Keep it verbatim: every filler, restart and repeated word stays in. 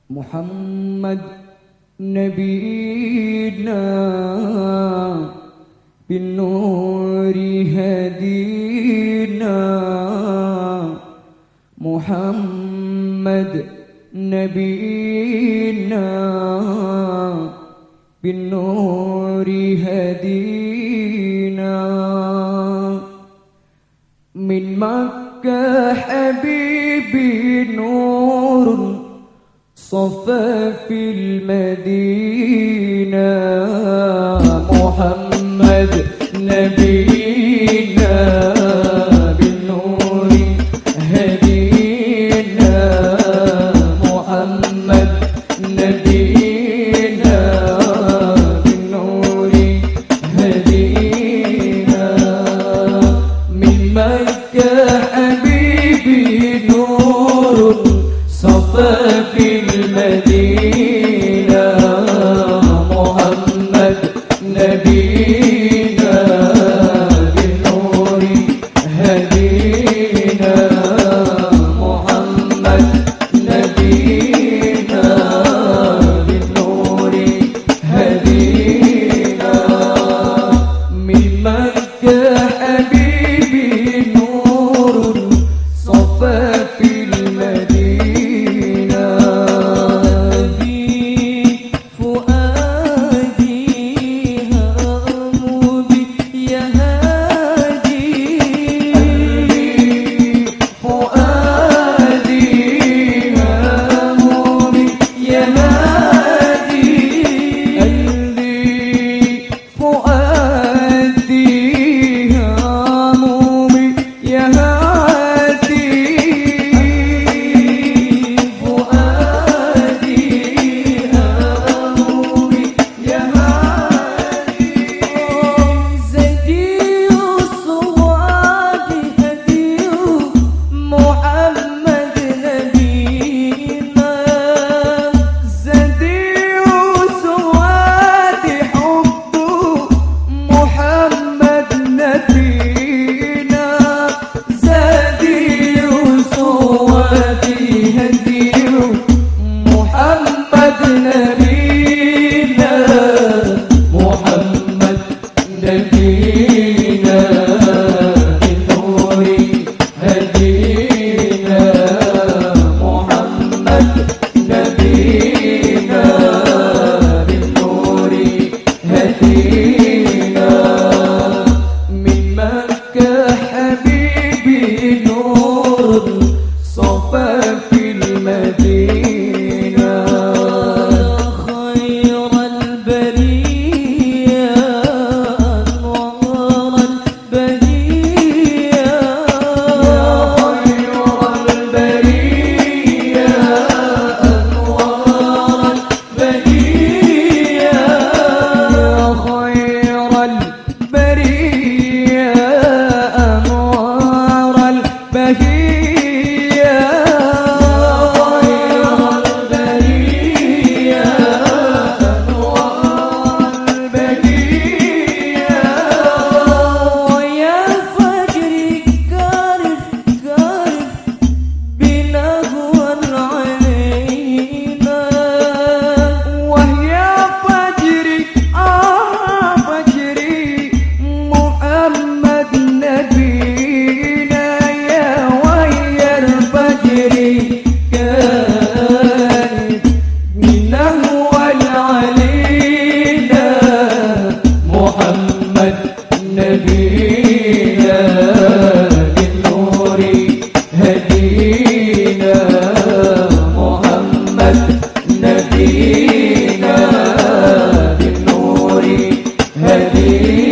محمد نبينا بالنور هدينا محمد نبينا بالنور هدينا من مكة حبيبي نور صفى في المدينة محمد نبينا بالنور هدينا محمد نبينا بالنور هدينا من مكة حبيبي نور صفى في المدينة محمد نبينا بالنور هدينا محمد نبينا بالنور هدينا من مكة حبيبي نور صفى في المدينة نبينا بالنور هدينا محمد نبينا بالنور هدينا